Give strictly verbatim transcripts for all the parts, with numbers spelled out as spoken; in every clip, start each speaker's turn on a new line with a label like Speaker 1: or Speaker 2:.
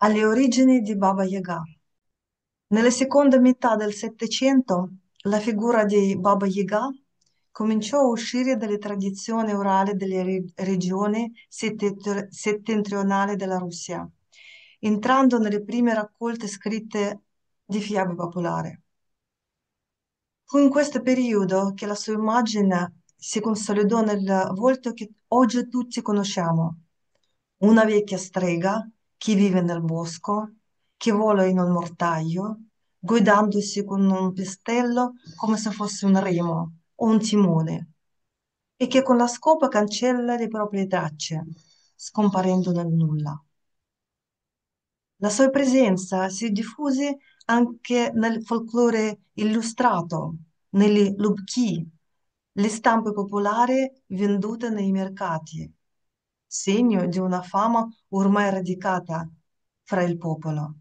Speaker 1: Alle origini di Baba Yaga. Nella seconda metà del Settecento, la figura di Baba Yaga cominciò a uscire dalle tradizioni orali delle re- regioni settentrion- settentrionali della Russia, entrando nelle prime raccolte scritte di fiabe popolari. Fu in questo periodo che la sua immagine si consolidò nel volto che oggi tutti conosciamo: una vecchia strega che vive nel bosco, che vola in un mortaio, guidandosi con un pistello come se fosse un remo o un timone, e che con la scopa cancella le proprie tracce, scomparendo nel nulla. La sua presenza si diffuse anche nel folklore illustrato, negli lubchi, le stampe popolari vendute nei mercati, segno di una fama ormai radicata fra il popolo.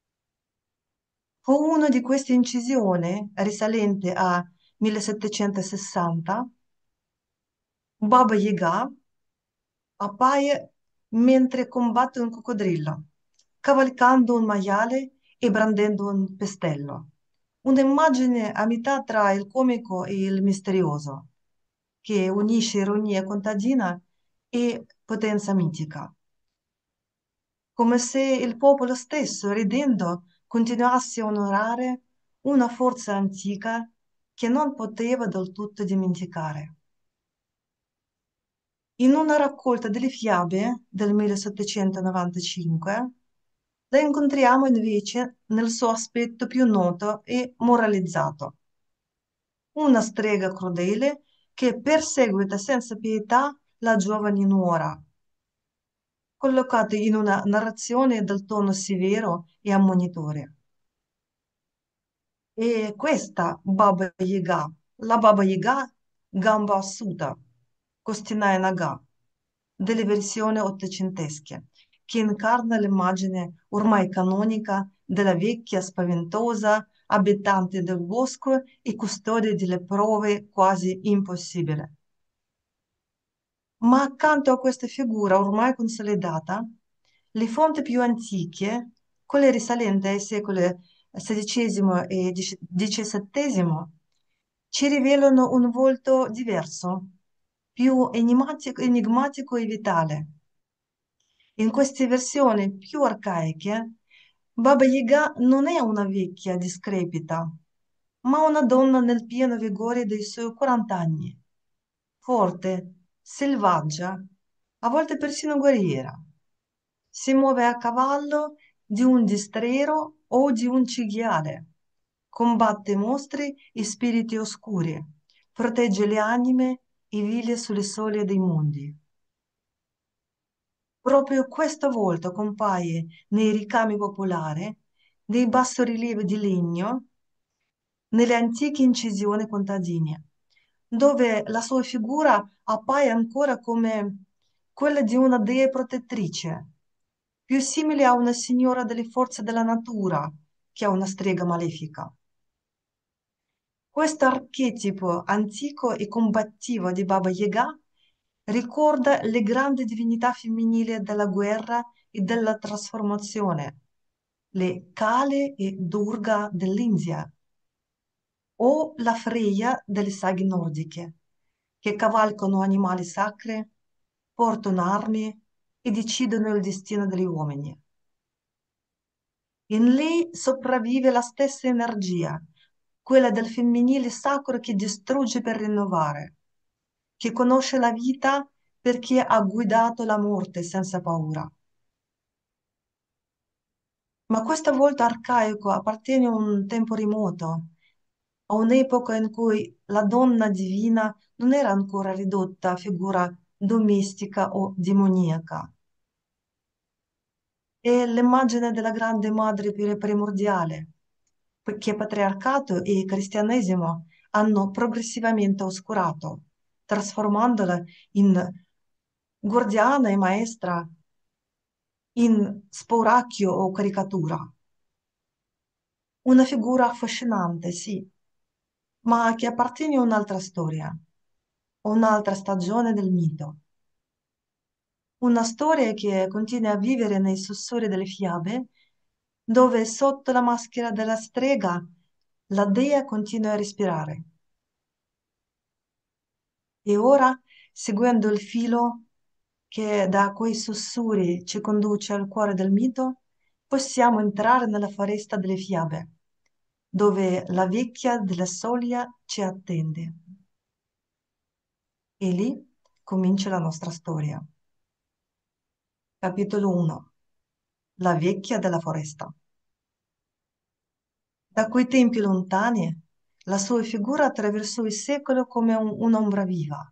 Speaker 1: Fu una di queste incisioni, risalente a millesettecentosessanta, Baba Yaga appaia mentre combatte un coccodrillo, cavalcando un maiale e brandendo un pestello. Un'immagine a metà tra il comico e il misterioso, che unisce ironia contadina e potenza mitica, come se il popolo stesso, ridendo, continuasse a onorare una forza antica che non poteva del tutto dimenticare. In una raccolta delle fiabe del millesettecentonovantacinque la incontriamo invece nel suo aspetto più noto e moralizzato: una strega crudele che perseguita senza pietà la giovane nuora, collocata in una narrazione dal tono severo e ammonitore. E questa Baba Yaga, la Baba Yaga gamba ossuta, Kostinaia Naga, delle versioni ottocentesche, che incarna l'immagine ormai canonica della vecchia spaventosa abitante del bosco e custode delle prove quasi impossibili. Ma accanto a questa figura ormai consolidata, le fonti più antiche, quelle risalenti ai secoli sedicesimo e diciassettesimo, ci rivelano un volto diverso, più enigmatico, enigmatico e vitale. In queste versioni più arcaiche, Baba Yaga non è una vecchia discrepita, ma una donna nel pieno vigore dei suoi quaranta anni, forte, selvaggia, a volte persino guerriera. Si muove a cavallo di un destriero o di un cinghiale, combatte mostri e spiriti oscuri, protegge le anime e vile sulle soglie dei mondi. Proprio questa volta compaie nei ricami popolari, nei bassorilievi di legno, nelle antiche incisioni contadine, dove la sua figura appaia ancora come quella di una dea protettrice, più simile a una signora delle forze della natura che a una strega malefica. Questo archetipo antico e combattivo di Baba Yaga ricorda le grandi divinità femminili della guerra e della trasformazione, le Kali e Durga dell'India, o la Freya delle saghe nordiche, che cavalcano animali sacri, portano armi e decidono il destino degli uomini. In lei sopravvive la stessa energia, quella del femminile sacro che distrugge per rinnovare, che conosce la vita perché ha guidato la morte senza paura. Ma questa volta arcaico appartiene a un tempo remoto, a un'epoca in cui la donna divina non era ancora ridotta a figura domestica o demoniaca. È l'immagine della grande madre pri- primordiale, che patriarcato e cristianesimo hanno progressivamente oscurato, trasformandola in guardiana e maestra, in spauracchio o caricatura. Una figura affascinante, sì, ma che appartiene a un'altra storia, a un'altra stagione del mito. Una storia che continua a vivere nei sussurri delle fiabe, dove sotto la maschera della strega la dea continua a respirare. E ora, seguendo il filo che da quei sussurri ci conduce al cuore del mito, possiamo entrare nella foresta delle fiabe, dove la vecchia della soglia ci attende. E lì comincia la nostra storia. Capitolo uno. La vecchia della foresta. Da quei tempi lontani, la sua figura attraversò il secolo come un- un'ombra viva.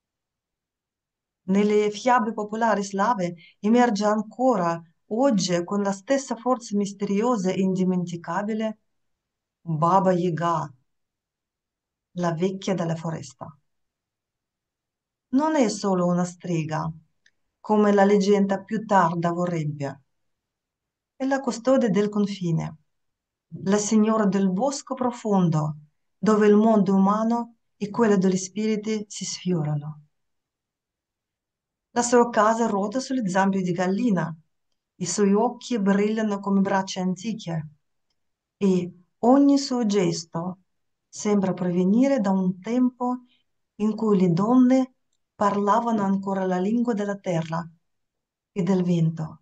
Speaker 1: Nelle fiabe popolari slave emerge ancora oggi con la stessa forza misteriosa e indimenticabile Baba Yaga, la vecchia della foresta. Non è solo una strega, come la leggenda più tarda vorrebbe, è la custode del confine, la signora del bosco profondo, dove il mondo umano e quello degli spiriti si sfiorano. La sua casa ruota sulle zampe di gallina, i suoi occhi brillano come braccia antiche e ogni suo gesto sembra provenire da un tempo in cui le donne parlavano ancora la lingua della terra e del vento.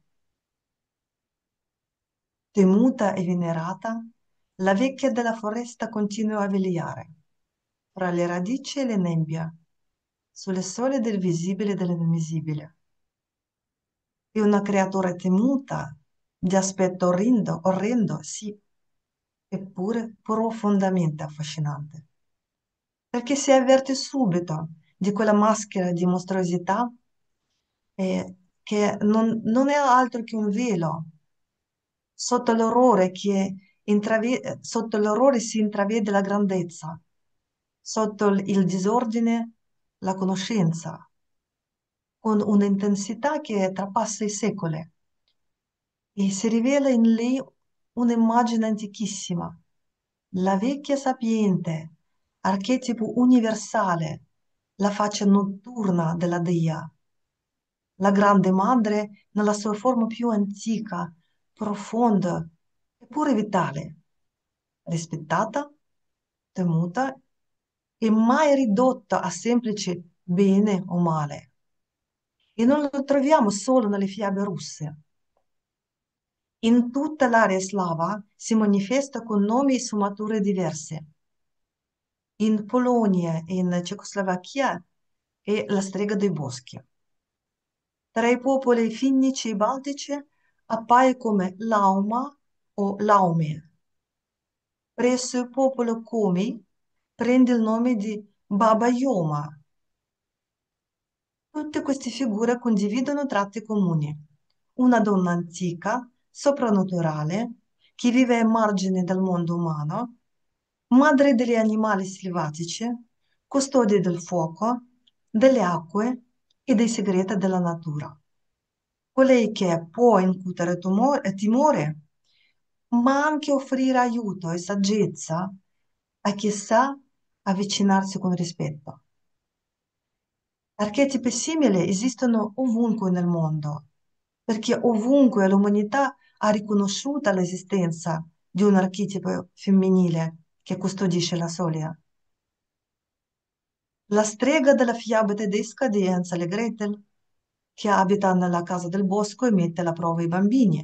Speaker 1: Temuta e venerata, la vecchia della foresta continua a vegliare, fra le radici e le nebbie, sulle sole del visibile e dell'invisibile. È una creatura temuta, di aspetto orrendo, orrendo, sì, eppure profondamente affascinante, perché si avverte subito di quella maschera di mostruosità eh, che non, non è altro che un velo. Sotto l'orrore che intrave- sotto l'orrore si intravede la grandezza, sotto il il disordine la conoscenza, con un'intensità che trapassa i secoli. E si rivela in lei un'immagine antichissima, la vecchia sapiente, archetipo universale, la faccia notturna della dea, la grande madre nella sua forma più antica, profonda eppure vitale, rispettata, temuta e mai ridotta a semplice bene o male. E non lo troviamo solo nelle fiabe russe. In tutta l'area slava si manifesta con nomi e sfumature diverse. In Polonia e in Cecoslovacchia è la strega dei boschi. Tra i popoli finnici e baltici appaia come Lauma o Laume. Presso il popolo Komi prende il nome di Baba Yoma. Tutte queste figure condividono tratti comuni. Una donna antica, soprannaturale, che vive ai margini del mondo umano, madre degli animali selvatici, custode del fuoco, delle acque e dei segreti della natura. Colei che può incutere tumore- timore, ma anche offrire aiuto e saggezza a chi sa avvicinarsi con rispetto. Archetipi simili esistono ovunque nel mondo, perché ovunque l'umanità ha riconosciuto l'esistenza di un archetipo femminile che custodisce la soglia. La strega della fiaba tedesca di Hansel e Gretel, che abita nella casa del bosco e mette alla prova i bambini.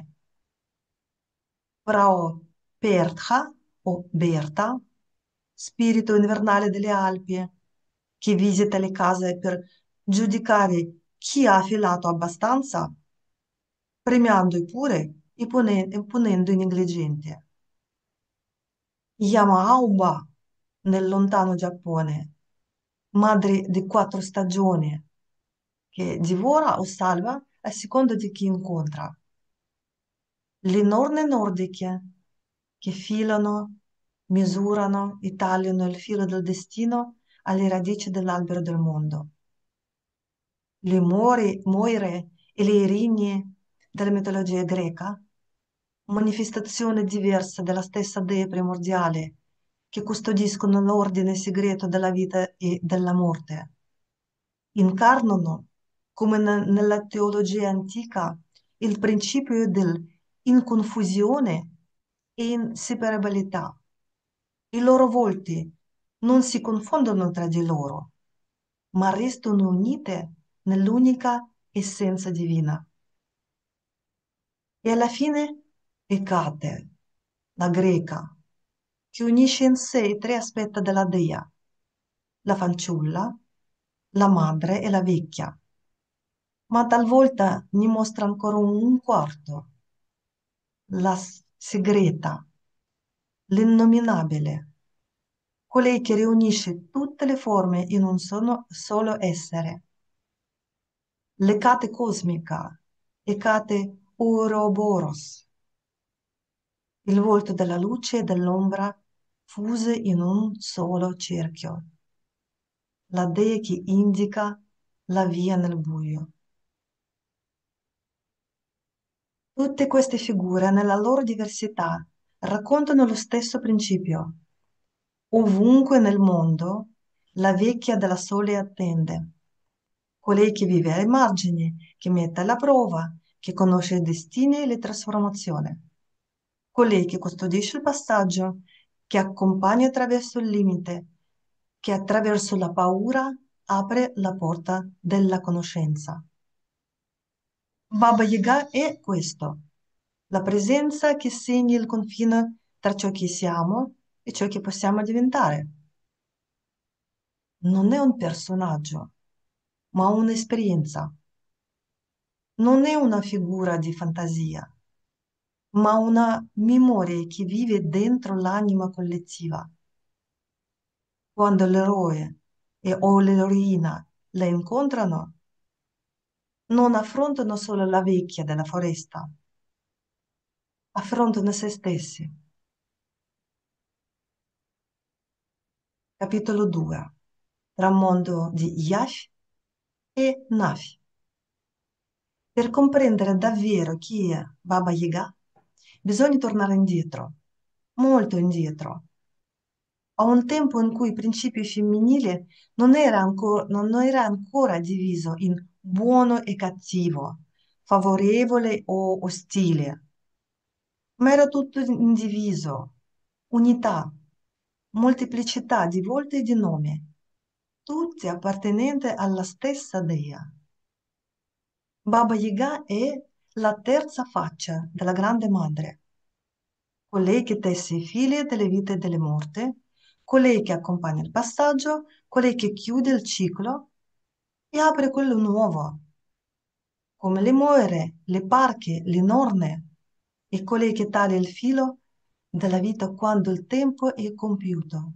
Speaker 1: Frau Pertha o Berta, spirito invernale delle Alpi, che visita le case per giudicare chi ha filato abbastanza, premiando pure e pone- e punendo i negligenti. Yamaauba, nel lontano Giappone, madre di quattro stagioni, che divora o salva a seconda di chi incontra. Le nonne nordiche, che filano, misurano e tagliano il filo del destino alle radici dell'albero del mondo. Le Mori- Moire e le Erinie della mitologia greca, manifestazione diversa della stessa dea primordiale, che custodiscono l'ordine segreto della vita e della morte, incarnano come ne- nella teologia antica, il principio dell'inconfusione e inseparabilità. I loro volti non si confondono tra di loro, ma restano unite nell'unica essenza divina. E alla fine Ecate, la greca, che unisce in sé i tre aspetti della dea, la fanciulla, la madre e la vecchia, ma talvolta ne mostra ancora un, un quarto, la s- segreta, l'innominabile, colei che riunisce tutte le forme in un solo, solo essere, l'Ecate cosmica, Ecate Ouroboros, il volto della luce e dell'ombra fuse in un solo cerchio, la dea che indica la via nel buio. Tutte queste figure, nella loro diversità, raccontano lo stesso principio. Ovunque nel mondo, la vecchia della sole attende, colei che vive ai margini, che mette alla prova, che conosce i destini e le trasformazioni, colei che custodisce il passaggio, che accompagna attraverso il limite, che attraverso la paura apre la porta della conoscenza. Baba Yaga è questo, la presenza che segna il confine tra ciò che siamo e ciò che possiamo diventare. Non è un personaggio, ma un'esperienza. Non è una figura di fantasia, ma una memoria che vive dentro l'anima collettiva. Quando l'eroe e o l'eroina la incontrano, non affrontano solo la vecchia della foresta, affrontano se stessi. Capitolo due. Tra mondo di Yash e Nafi. Per comprendere davvero chi è Baba Yaga, bisogna tornare indietro, molto indietro, a un tempo in cui il principio femminile non era ancora, non era ancora diviso in buono e cattivo, favorevole o ostile, ma era tutto indiviso, unità, molteplicità di volte e di nomi, tutti appartenenti alla stessa dea. Baba Yaga è la terza faccia della Grande Madre, colei che tesse i fili delle vite e delle morte, colei che accompagna il passaggio, colei che chiude il ciclo e apre quello nuovo, come le moire, le parche, le norne, e colei che taglia il filo della vita quando il tempo è compiuto.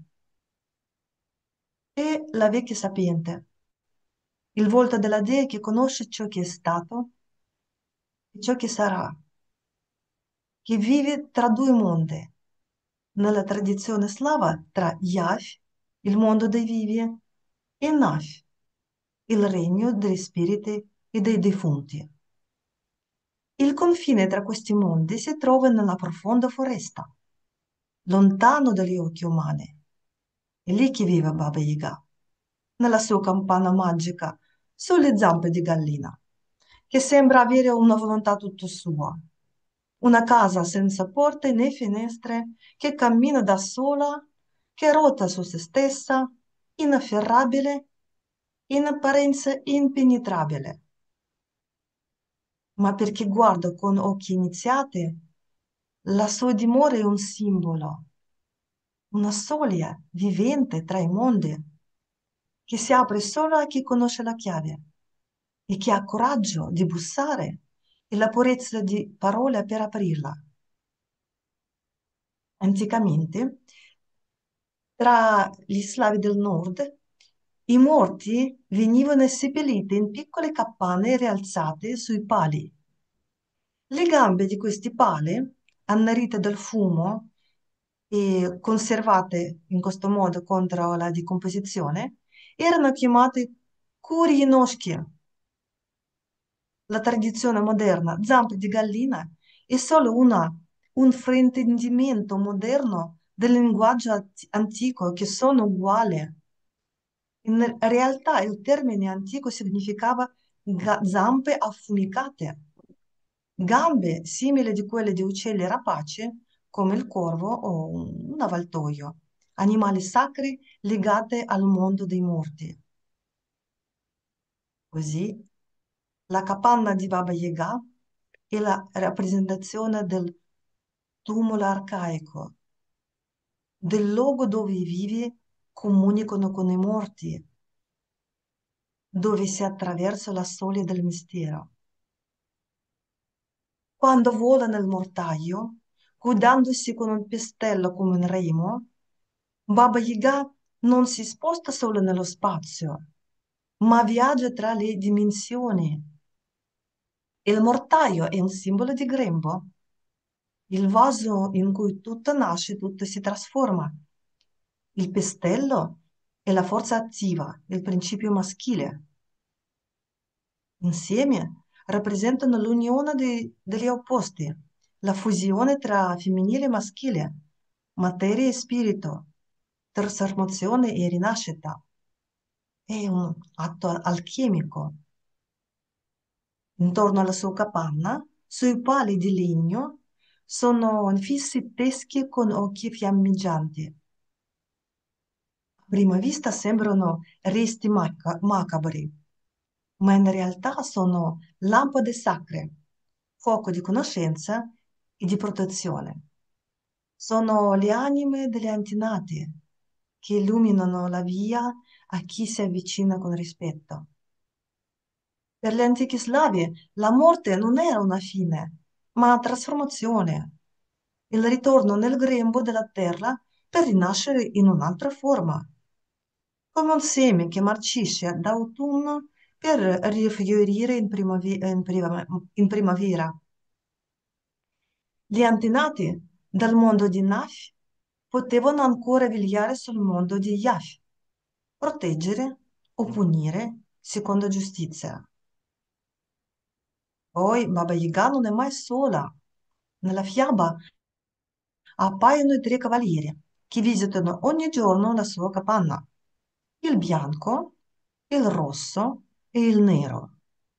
Speaker 1: E la vecchia sapiente, il volto della dea che conosce ciò che è stato e ciò che sarà, che vive tra due mondi, nella tradizione slava tra Yash, il mondo dei vivi, e Nash, il regno degli spiriti e dei defunti. Il confine tra questi mondi si trova nella profonda foresta, lontano dagli occhi umani. È lì che vive Baba Yaga, nella sua campana magica, sulle zampe di gallina, che sembra avere una volontà tutto sua. Una casa senza porte né finestre, che cammina da sola, che ruota su se stessa, inafferrabile, in apparenza impenetrabile. Ma per chi guarda con occhi iniziati, la sua dimora è un simbolo, una soglia vivente tra i mondi, che si apre solo a chi conosce la chiave e chi ha coraggio di bussare e la purezza di parola per aprirla. Anticamente, tra gli slavi del nord, i morti venivano seppelliti in piccole capanne rialzate sui pali. Le gambe di questi pali, annerite dal fumo e conservate in questo modo contro la decomposizione, erano chiamate kurienoschi. La tradizione moderna, zampe di gallina, è solo una- un fraintendimento moderno del linguaggio ant- antico che sono uguali. In realtà il termine antico significava ga- zampe affumicate, gambe simili di quelle di uccelli rapaci, come il corvo o un un avvoltoio, animali sacri legati al mondo dei morti. Così, la capanna di Baba Yaga è la rappresentazione del tumulo arcaico, del luogo dove i vivi comunicano con i morti, dove si attraversa la soglia del mistero. Quando vola nel mortaio, guidandosi con un pistello come un remo, Baba Yaga non si sposta solo nello spazio, ma viaggia tra le dimensioni. Il mortaio è un simbolo di grembo, il vaso in cui tutto nasce, tutto si trasforma. Il pistello è la forza attiva, il principio maschile. Insieme rappresentano l'unione dei- degli opposti, la fusione tra femminile e maschile, materia e spirito, trasformazione e rinascita. È un atto alchemico. Intorno alla sua capanna, sui pali di legno, sono infissi teschi con occhi fiammeggianti. A prima vista sembrano resti maca- macabri, ma in realtà sono lampade sacre, fuoco di conoscenza e di protezione. Sono le anime degli antenati che illuminano la via a chi si avvicina con rispetto. Per gli antichi slavi la morte non era una fine, ma una trasformazione, il ritorno nel grembo della terra per rinascere in un'altra forma, come un seme che marcisce d'autunno per rifiorire in primavi- in prima- in primavera. Gli antenati dal mondo di Naf potevano ancora vegliare sul mondo di Yaf, proteggere o punire secondo giustizia. Poi Baba Yaga non è mai sola. Nella fiaba appaiono i tre cavalieri che visitano ogni giorno la sua capanna, il bianco, il rosso e il nero.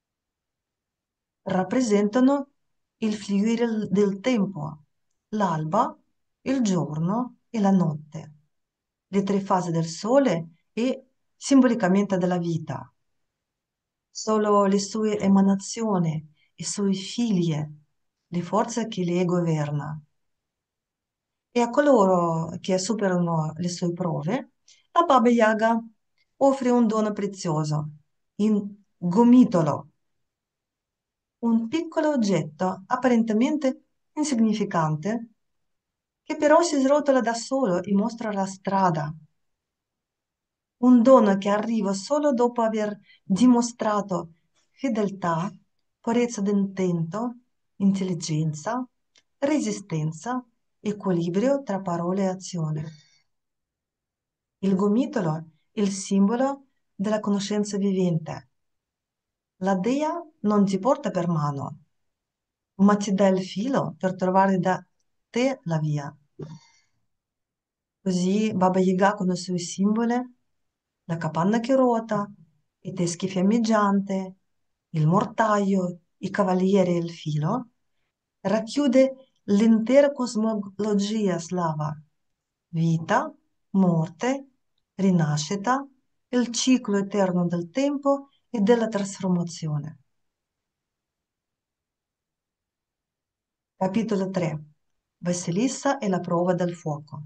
Speaker 1: Rappresentano il fluire del tempo, l'alba, il giorno e la notte, le tre fasi del sole e simbolicamente della vita. Solo le sue emanazioni, i suoi figli, le forze che le governa. E a coloro che superano le sue prove, la Baba Yaga offre un dono prezioso, il gomitolo, un piccolo oggetto apparentemente insignificante che però si srotola da solo e mostra la strada. Un dono che arriva solo dopo aver dimostrato fedeltà, purezza d'intento, intelligenza, resistenza, equilibrio tra parole e azione. Il gomitolo è il simbolo della conoscenza vivente. La dea non ti porta per mano, ma ti dà il filo per trovare da te la via. Così Baba Yaga con i suoi simboli, la capanna che ruota, i teschi fiammeggianti, il mortaio, i cavalieri e il filo, racchiude l'intera cosmologia slava, vita, morte, rinascita, il ciclo eterno del tempo e della trasformazione. Capitolo tre. Vasilissa e la prova del fuoco.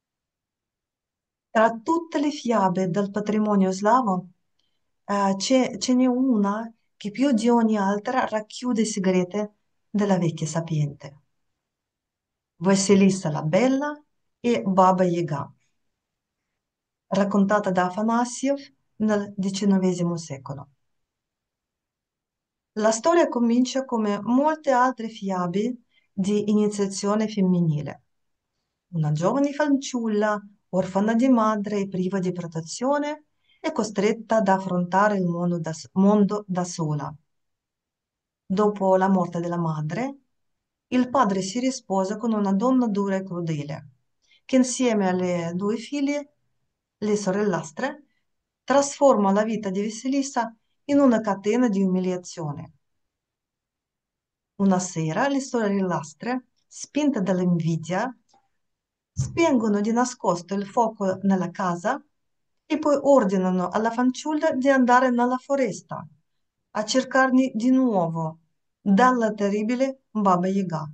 Speaker 1: Tra tutte le fiabe del patrimonio slavo, eh, c'è- ce n'è una che più di ogni altra racchiude i segreti della vecchia sapiente. Vasilissa la Bella e Baba Yaga, raccontata da Afanassiev nel diciannovesimo secolo. La storia comincia come molte altre fiabe di iniziazione femminile. Una giovane fanciulla, orfana di madre e priva di protezione, è costretta ad affrontare il mondo da, mondo da sola. Dopo la morte della madre, il padre si risposa con una donna dura e crudele, che insieme alle due figlie, le sorellastre, trasforma la vita di Vasilisa in una catena di umiliazione. Una sera le sorellastre, spinte dall'invidia, spengono di nascosto il fuoco nella casa e poi ordinano alla fanciulla di andare nella foresta a cercarne di nuovo dalla terribile Baba Yaga.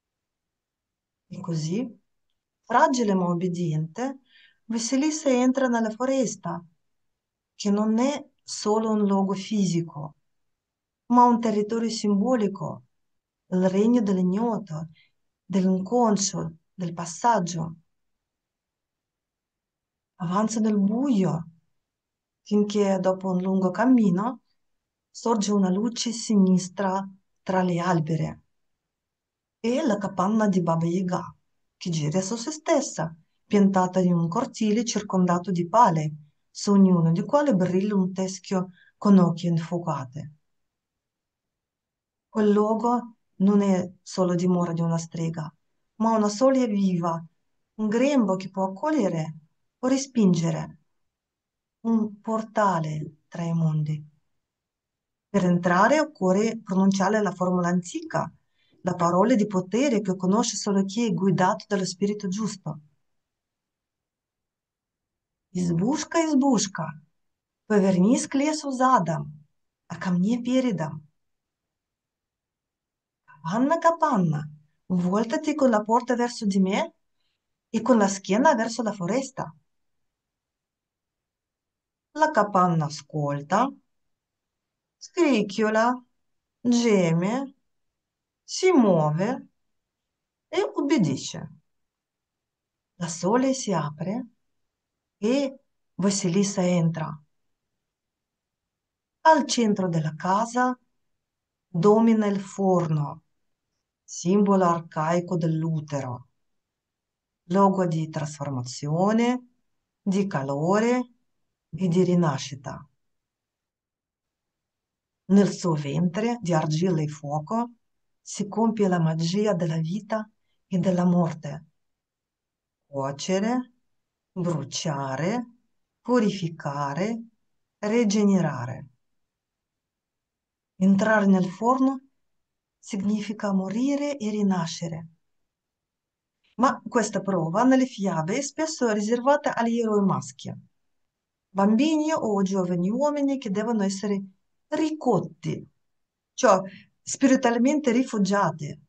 Speaker 1: E così, fragile ma obbediente, Vasilisa entra nella foresta, che non è solo un luogo fisico, ma un territorio simbolico, il regno dell'ignoto, dell'inconscio, del passaggio. Avanza nel buio, finché dopo un lungo cammino sorge una luce sinistra tra le alberi. È la capanna di Baba Yaga, che gira su se stessa, piantata in un cortile circondato di pale, su ognuno di quali brilla un teschio con occhi infuocate. Quel luogo non è solo dimora di una strega, ma una soglia viva, un grembo che può accogliere o respingere, un portale tra i mondi. Per entrare occorre pronunciare la formula antica, la parola di potere che conosce solo chi è guidato dallo spirito giusto. Избушка, избушка, повернись к лесу задом, а ко мне передом. Capanna, capanna, voltati con la porta verso di me e con la schiena verso la foresta. La capanna ascolta, scricchiola, geme, si muove e ubbidisce. La sole si apre e Vasilisa entra. Al centro della casa domina il forno, simbolo arcaico dell'utero, luogo di trasformazione, di calore e di rinascita. Nel suo ventre di argilla e fuoco si compie la magia della vita e della morte. Cuocere, bruciare, purificare, rigenerare. Entrare nel forno significa morire e rinascere. Ma questa prova nelle fiabe è spesso riservata agli eroi maschi, bambini o giovani uomini che devono essere ricotti, cioè spiritualmente rifugiati.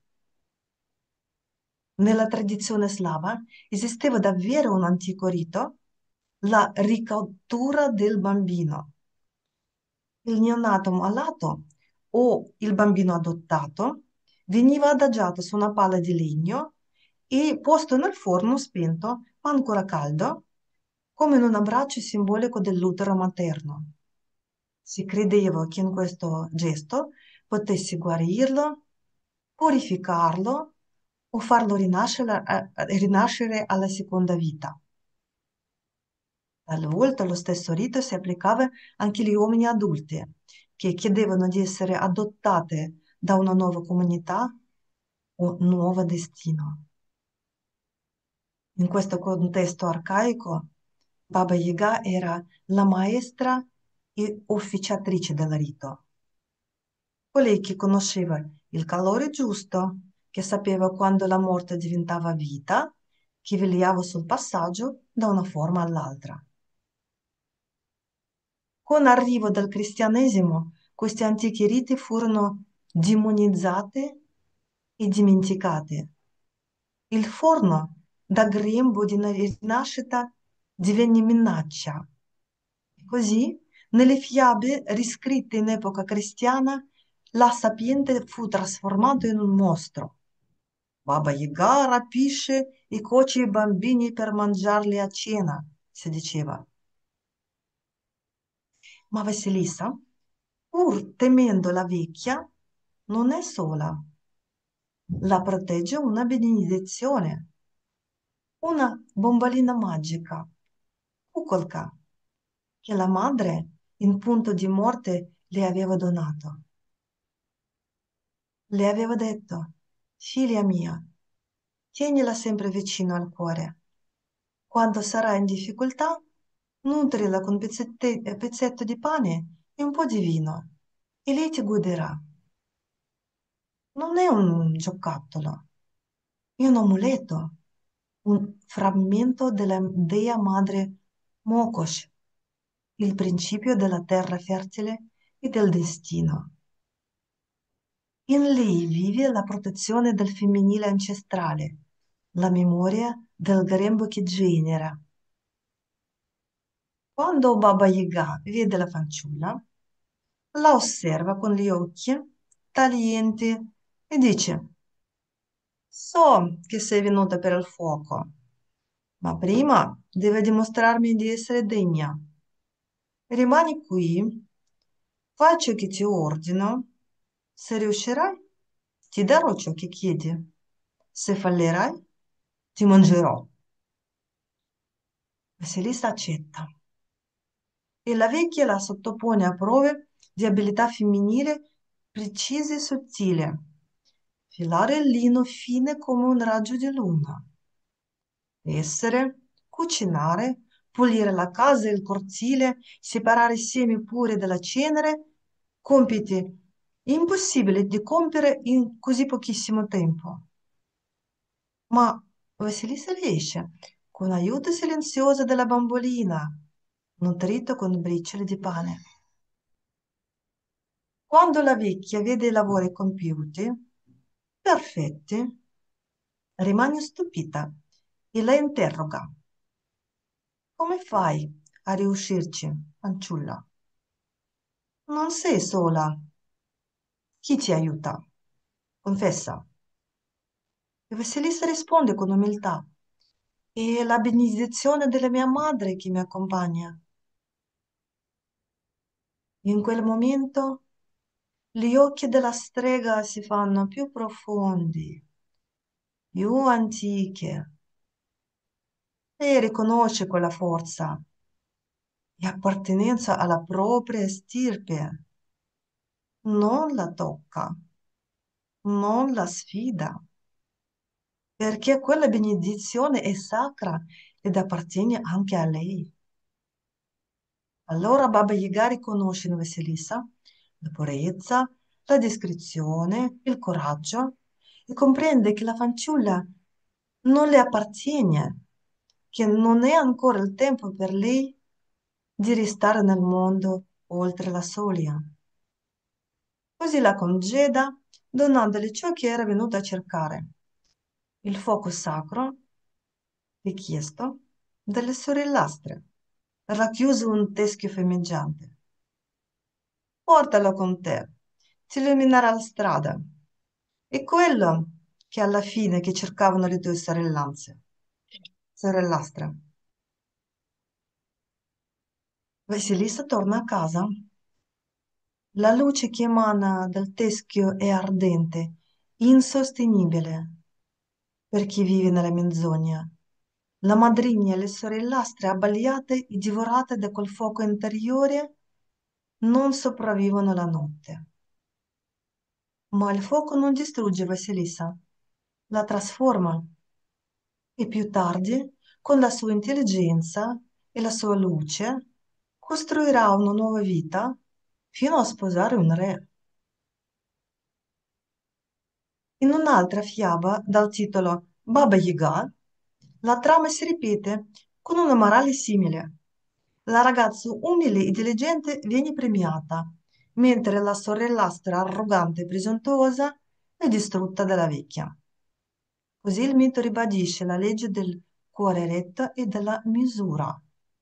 Speaker 1: Nella tradizione slava esisteva davvero un antico rito, la ricottura del bambino. Il neonato malato o il bambino adottato veniva adagiato su una pala di legno e posto nel forno spento, ma ancora caldo, come in un abbraccio simbolico dell'utero materno. Si credeva che in questo gesto potessi guarirlo, purificarlo o farlo rinascere, eh, rinascere alla seconda vita. Talvolta lo stesso rito si applicava anche agli uomini adulti, che chiedevano di essere adottate da una nuova comunità o nuovo destino. In questo contesto arcaico, Baba Yaga era la maestra e officiatrice del rito, colei che conosceva il calore giusto, che sapeva quando la morte diventava vita, che vegliava sul passaggio da una forma all'altra. Con l'arrivo del cristianesimo, questi antichi riti furono demonizzati e dimenticati. Il forno, da grembo di rinascita, divenne minaccia. E così, nelle fiabe riscritte in epoca cristiana, la sapiente fu trasformato in un mostro. Baba Yaga rapisce e cuoce i bambini per mangiarli a cena, si diceva. Ma Vasilisa, pur temendo la vecchia, non è sola. La protegge una benedizione, una bombolina magica, Kukolka, che la madre in punto di morte le aveva donato. Le aveva detto, figlia mia, tienila sempre vicino al cuore. Quando sarà in difficoltà, nutrila con pezzette- pezzetto di pane e un po' di vino e lei ti guiderà. Non è un giocattolo, è un amuleto, un frammento della dea madre Mokosh, il principio della terra fertile e del destino. In lei vive la protezione del femminile ancestrale, la memoria del grembo che genera. Quando Baba Yaga vede la fanciulla, la osserva con gli occhi taglienti e dice: So che sei venuta per il fuoco, ma prima devi dimostrarmi di essere degna. Rimani qui, fai ciò che ti ordino. Se riuscirai, ti darò ciò che chiedi. Se fallirai, ti mangerò. Vasilisa accetta e la vecchia la sottopone a prove di abilità femminile precise e sottili. Filare il lino fine come un raggio di luna. Essere, cucinare, pulire la casa e il cortile, separare i semi puri dalla cenere, compiti impossibili di compiere in così pochissimo tempo. Ma Vasilisa riesce, con aiuto silenzioso della bambolina, nutrito con briciole di pane. Quando la vecchia vede i lavori compiuti, perfetti, rimane stupita e la interroga. Come fai a riuscirci, fanciulla? Non sei sola. Chi ti aiuta? Confessa. E Vasilisa risponde con umiltà. È la benedizione della mia madre che mi accompagna. In quel momento gli occhi della strega si fanno più profondi, più antiche. Lei riconosce quella forza e appartenenza alla propria stirpe. Non la tocca, non la sfida, perché quella benedizione è sacra ed appartiene anche a lei. Allora Baba Yaga riconosce in Vasilisa la purezza, la discrezione, il coraggio e comprende che la fanciulla non le appartiene, che non è ancora il tempo per lei di restare nel mondo oltre la soglia. Così la congeda, donandole ciò che era venuta a cercare, il fuoco sacro richiesto dalle sorellastre, racchiuso in un teschio fiammeggiante. Portalo con te, ti illuminerà la strada. È quello che alla fine che cercavano le tue sorellanze, sorellastre. Vasilisa torna a casa. La luce che emana dal teschio è ardente, insostenibile per chi vive nella menzogna. La madrigna e le sorellastre, abbagliate e divorate da quel fuoco interiore, non sopravvivono la notte. Ma il fuoco non distrugge Vasilisa, la trasforma e più tardi, con la sua intelligenza e la sua luce, costruirà una nuova vita fino a sposare un re. In un'altra fiaba dal titolo Baba Yaga, la trama si ripete con una morale simile. La ragazza umile e diligente viene premiata, mentre la sorellastra arrogante e presuntuosa è distrutta dalla vecchia. Così il mito ribadisce la legge del cuore retto e della misura.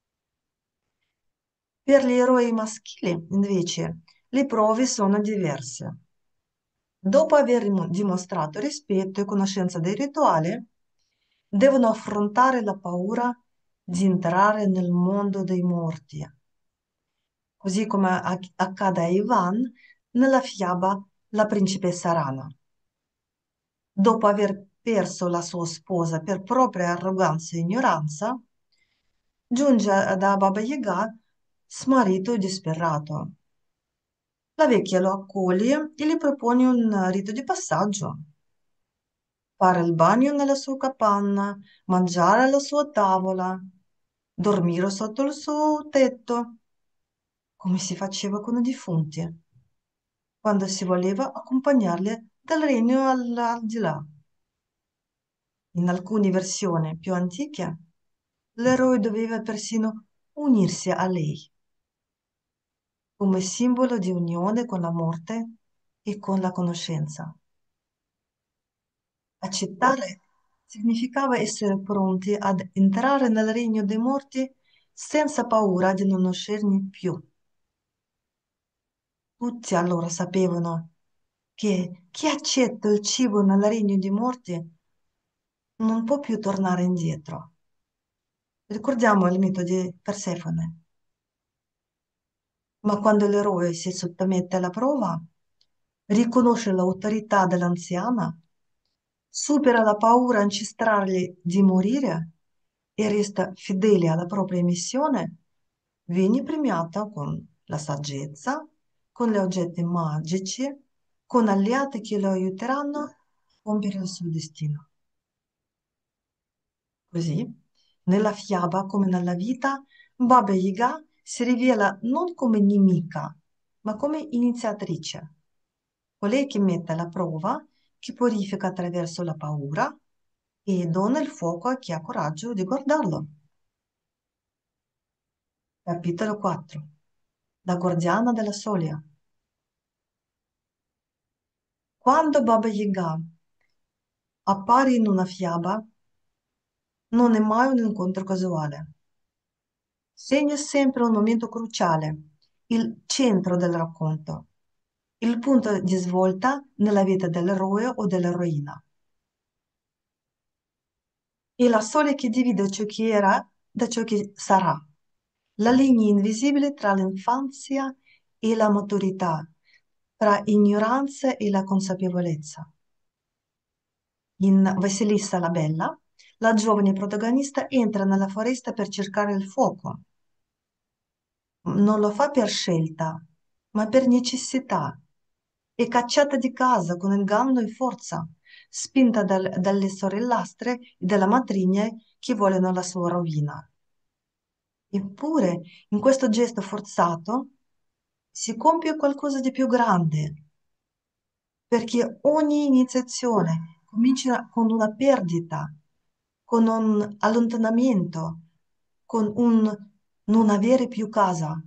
Speaker 1: Per gli eroi maschili, invece, le prove sono diverse. Dopo aver rim- dimostrato rispetto e conoscenza del rituale, devono affrontare la paura di entrare nel mondo dei morti, così come ac- accade a Ivan nella fiaba La principessa rana. Dopo aver perso la sua sposa per propria arroganza e ignoranza, giunge da Baba Yaga smarrito e disperato. La vecchia lo accoglie e gli propone un rito di passaggio. Fare il bagno nella sua capanna, mangiare alla sua tavola, dormire sotto il suo tetto. come si faceva con i defunti, quando si voleva accompagnarli dal regno al, al di là. In alcune versioni più antiche, l'eroe doveva persino unirsi a lei, come simbolo di unione con la morte e con la conoscenza. Accettare significava essere pronti ad entrare nel regno dei morti senza paura di non uscirne più. Tutti allora sapevano che chi accetta il cibo nel regno dei morti non può più tornare indietro. Ricordiamo il mito di Persefone. Ma quando l'eroe si sottomette alla prova, riconosce l'autorità dell'anziana, supera la paura ancestrale di morire e resta fedele alla propria missione, viene premiata con la saggezza, con gli oggetti magici, con alleati che lo aiuteranno a compiere il suo destino. Così, nella fiaba come nella vita, Baba Yaga si rivela non come nemica, ma come iniziatrice, colei che mette alla prova, che purifica attraverso la paura e dona il fuoco a chi ha coraggio di guardarlo. Capitolo quattro. La guardiana della soglia. Quando Baba Yaga appare in una fiaba, non è mai un incontro casuale. Segna sempre un momento cruciale, il centro del racconto, il punto di svolta nella vita dell'eroe o dell'eroina. È la soglia che divide ciò che era da ciò che sarà, la linea invisibile tra l'infanzia e la maturità, tra ignoranza e la consapevolezza. In Vasilissa la Bella, la giovane protagonista entra nella foresta per cercare il fuoco. Non lo fa per scelta, ma per necessità. È cacciata di casa con inganno e forza, spinta dal- dalle sorellastre e dalla matrigna che vogliono la sua rovina. Eppure, in questo gesto forzato si compie qualcosa di più grande, perché ogni iniziazione comincia con una perdita, con un allontanamento, con un non avere più casa.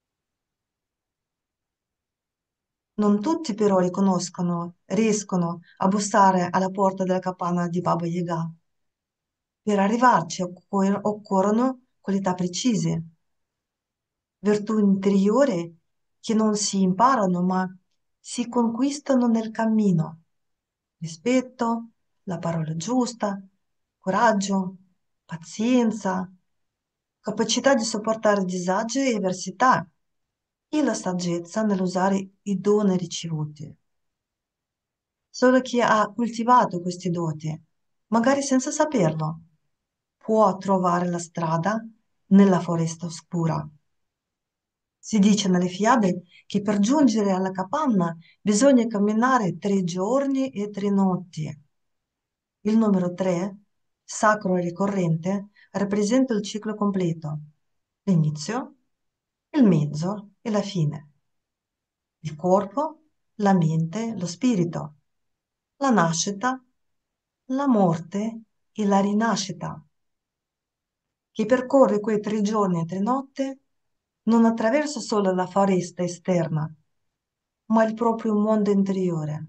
Speaker 1: Non tutti però riconoscono, riescono a bussare alla porta della capanna di Baba Yaga. Per arrivarci occor- occorrono qualità precise, virtù interiori che non si imparano ma si conquistano nel cammino. Rispetto, la parola giusta, coraggio, pazienza, capacità di sopportare disagi e avversità e la saggezza nell'usare i doni ricevuti. Solo chi ha coltivato queste doti, magari senza saperlo, può trovare la strada nella foresta oscura. Si dice nelle fiabe che per giungere alla capanna bisogna camminare tre giorni e tre notti. Il numero tre, sacro e ricorrente, rappresenta il ciclo completo, l'inizio, il mezzo e la fine, il corpo, la mente, lo spirito, la nascita, la morte e la rinascita. Chi percorre quei tre giorni e tre notti non attraversa solo la foresta esterna, ma il proprio mondo interiore.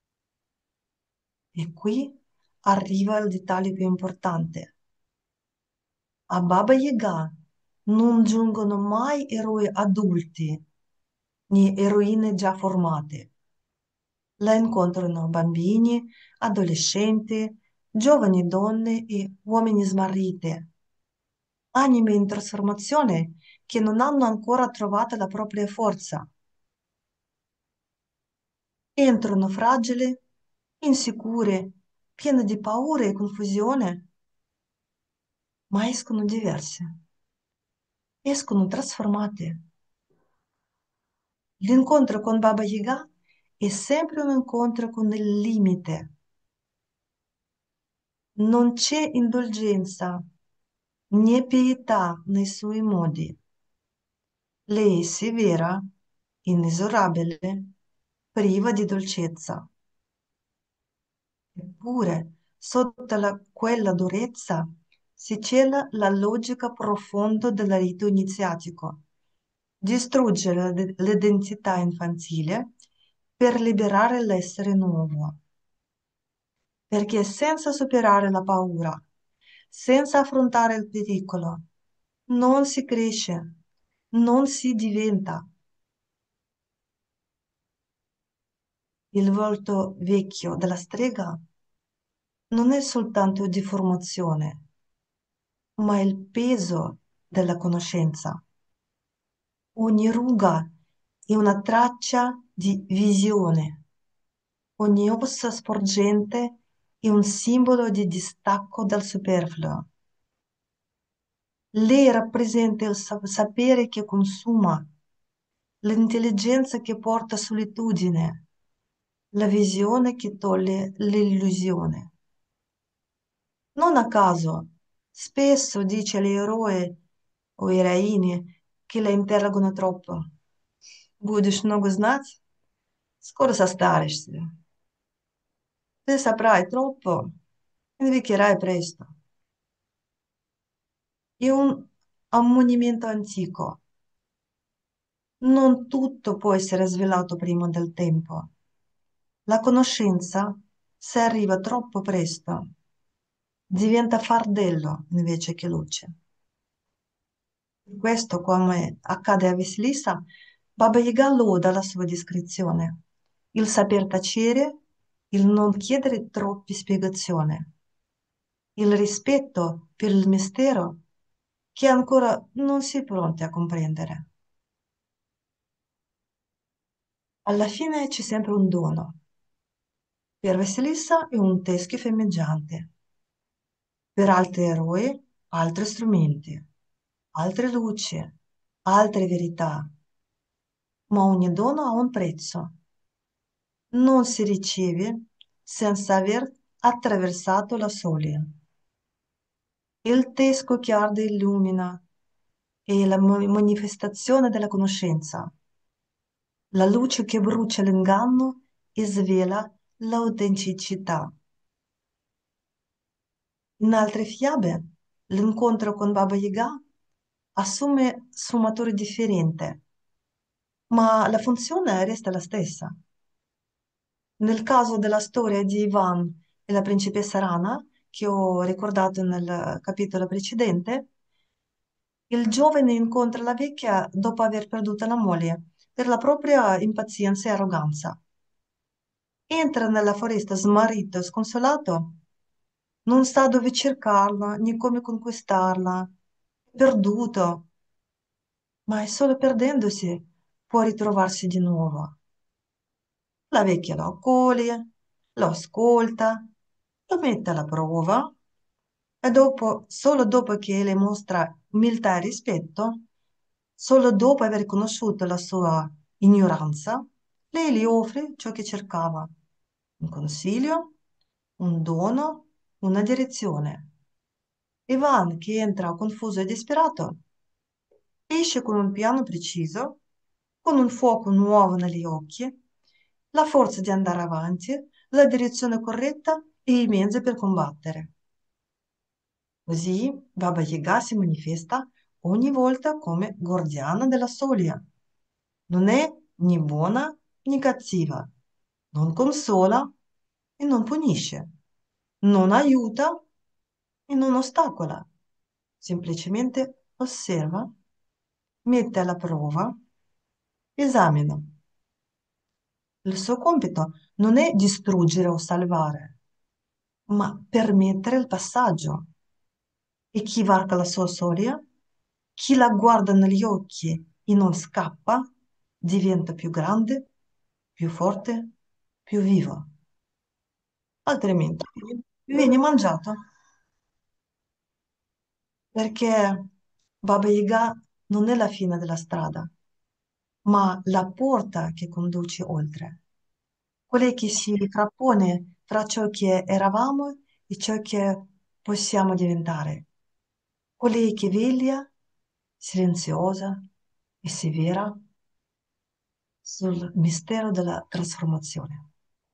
Speaker 1: E qui arriva il dettaglio più importante. A Baba Yaga non giungono mai eroi adulti né eroine già formate. La incontrano bambini, adolescenti, giovani donne e uomini smarriti, anime in trasformazione che non hanno ancora trovato la propria forza. Entrano fragili, insicure, piene di paura e confusione, ma escono diverse, escono trasformate. L'incontro con Baba Yaga è sempre un incontro con il limite. Non c'è indulgenza né pietà nei suoi modi. Lei è severa, inesorabile, priva di dolcezza. Eppure, sotto la- quella durezza si cela la logica profonda del rito iniziatico: distruggere le- l'identità infantile per liberare l'essere nuovo. Perché senza superare la paura, senza affrontare il pericolo, non si cresce, non si diventa. Il volto vecchio della strega non è soltanto deformazione, ma il peso della conoscenza. Ogni ruga è una traccia di visione, ogni ossa sporgente è un simbolo di distacco dal superfluo. Lei rappresenta il sa- sapere che consuma, l'intelligenza che porta solitudine, la visione che toglie l'illusione. Non a caso, spesso dice agli eroi o eroine che la interrogano troppo: Будешь много знать, скоро состаришься. Se saprai troppo, invecchierai presto. È un ammonimento antico. Non tutto può essere svelato prima del tempo. La conoscenza, se arriva troppo presto, diventa fardello invece che luce. Per questo, come accade a Vasilisa, Baba Yaga loda la sua discrezione, il saper tacere, il non chiedere troppe spiegazioni, il rispetto per il mistero che ancora non si è pronti a comprendere. Alla fine c'è sempre un dono. Per Vasilisa è un teschio fiammeggiante, per altri eroi altri strumenti, altre luci, altre verità, ma ogni dono ha un prezzo. Non si riceve senza aver attraversato la soglia. Il teschio che arde illumina è la mo- manifestazione della conoscenza, la luce che brucia l'inganno e svela l'autenticità. In altre fiabe, l'incontro con Baba Yaga assume sfumature differenti, ma la funzione resta la stessa. Nel caso della storia di Ivan e la principessa Rana, che ho ricordato nel capitolo precedente, il giovane incontra la vecchia dopo aver perduto la moglie per la propria impazienza e arroganza. Entra nella foresta smarrito e sconsolato, non sa dove cercarla né come conquistarla, è perduto, ma è solo perdendosi può ritrovarsi di nuovo. La vecchia lo accoglie, lo ascolta, lo mette alla prova e dopo, solo dopo che le mostra umiltà e rispetto, solo dopo aver conosciuto la sua ignoranza, lei gli offre ciò che cercava: un consiglio, un dono, una direzione. Ivan, che entra confuso e disperato, esce con un piano preciso, con un fuoco nuovo negli occhi, la forza di andare avanti, la direzione corretta e i mezzi per combattere. Così Baba Yaga si manifesta ogni volta come guardiana della soglia. Non è né buona né cattiva, non consola e non punisce, non aiuta e non ostacola, semplicemente osserva, mette alla prova, esamina. Il suo compito non è distruggere o salvare, ma permettere il passaggio. E chi varca la sua soglia, chi la guarda negli occhi e non scappa, diventa più grande, più forte, più vivo. Altrimenti vieni mangiato, perché Baba Yaga non è la fine della strada, ma la porta che conduce oltre. Colei che si frappone tra ciò che eravamo e ciò che possiamo diventare. Colei che veglia, silenziosa, e severa sul mistero della trasformazione.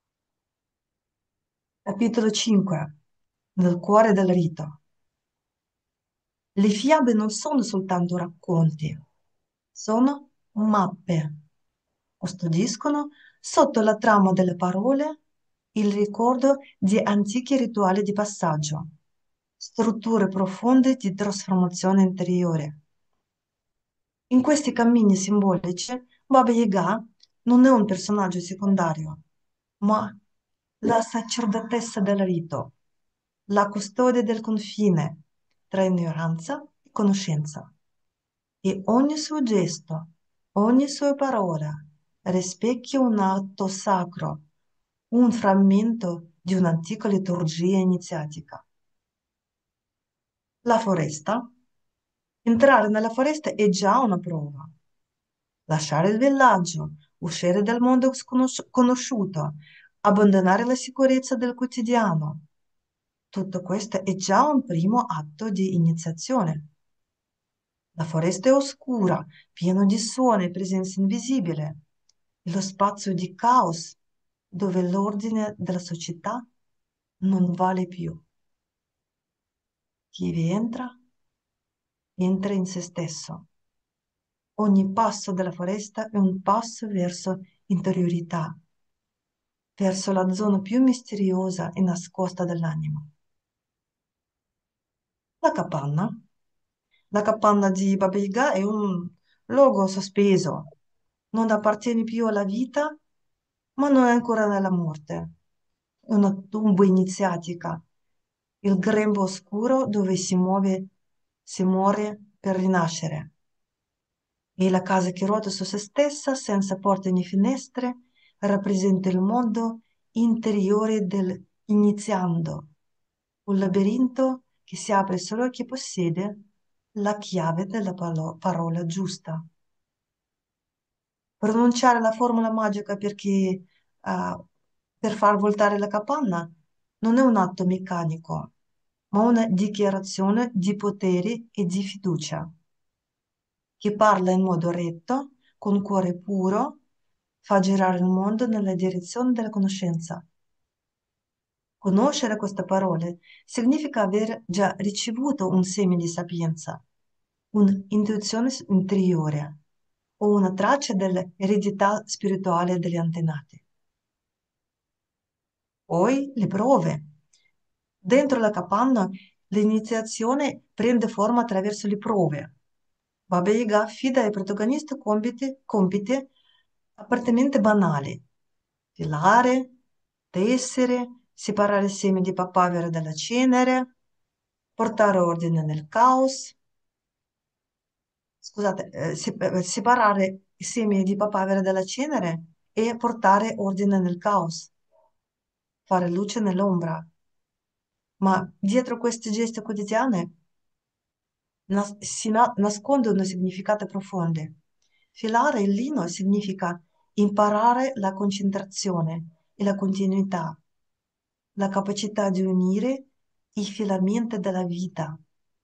Speaker 1: Capitolo cinque. Nel cuore del rito. Le fiabe non sono soltanto racconti, sono mappe. Custodiscono sotto la trama delle parole il ricordo di antichi rituali di passaggio, strutture profonde di trasformazione interiore. In questi cammini simbolici, Baba Yaga non è un personaggio secondario, ma la sacerdotessa del rito, la custode del confine tra ignoranza e conoscenza. E ogni suo gesto, ogni sua parola rispecchia un atto sacro, un frammento di un'antica liturgia iniziatica. La foresta. Entrare nella foresta è già una prova. Lasciare il villaggio, uscire dal mondo sconosci- conosciuto, abbandonare la sicurezza del quotidiano. Tutto questo è già un primo atto di iniziazione. La foresta è oscura, piena di suoni e presenze invisibili. È lo spazio di caos dove l'ordine della società non vale più. Chi vi entra, entra in se stesso. Ogni passo della foresta è un passo verso interiorità, verso la zona più misteriosa e nascosta dell'anima. La capanna. La capanna di Baba Yaga è un luogo sospeso, non appartiene più alla vita, ma non è ancora nella morte. È una tomba iniziatica, il grembo oscuro dove si muove, si muore per rinascere. E la casa che ruota su se stessa, senza porte né finestre, rappresenta il mondo interiore dell'iniziando, un labirinto che si apre solo a chi possiede la chiave della palo- parola giusta. Pronunciare la formula magica perché, ah, per far voltare la capanna non è un atto meccanico, ma una dichiarazione di potere e di fiducia. Chi parla in modo retto, con cuore puro, fa girare il mondo nella direzione della conoscenza. Conoscere queste parole significa aver già ricevuto un seme di sapienza, un'intuizione interiore o una traccia dell'eredità spirituale degli antenati. Poi le prove. Dentro la capanna l'iniziazione prende forma attraverso le prove. Baba Yaga affida ai protagonisti compiti, compiti appartenenti banali: filare, tessere, separare i semi di papavero dalla cenere, portare ordine nel caos, scusate, eh, se- eh, separare i semi di papavero dalla cenere e portare ordine nel caos, fare luce nell'ombra. Ma dietro questi gesti quotidiani nas- si na- nascondono significati profondi. Filare il lino significa imparare la concentrazione e la continuità, la capacità di unire i filamenti della vita,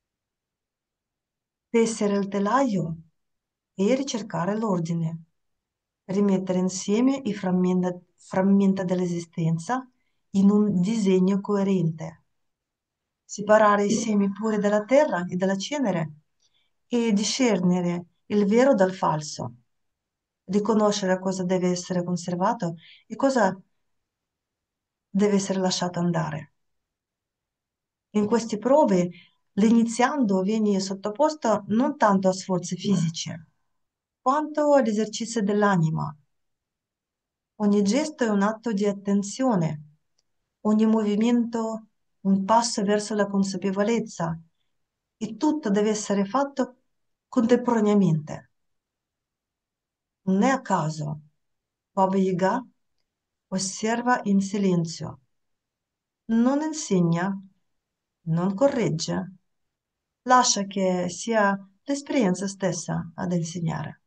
Speaker 1: tessere il telaio e ricercare l'ordine, rimettere insieme i frammenti, frammenti dell'esistenza in un disegno coerente, separare i semi puri dalla terra e dalla cenere e discernere il vero dal falso, riconoscere cosa deve essere conservato e cosa deve essere lasciato andare. In queste prove l'iniziando viene sottoposto non tanto a sforzi fisici, quanto all'esercizio dell'anima. Ogni gesto è un atto di attenzione, ogni movimento un passo verso la consapevolezza e tutto deve essere fatto contemporaneamente. Non è a caso. Baba Yaga osserva in silenzio, non insegna, non corregge, lascia che sia l'esperienza stessa ad insegnare.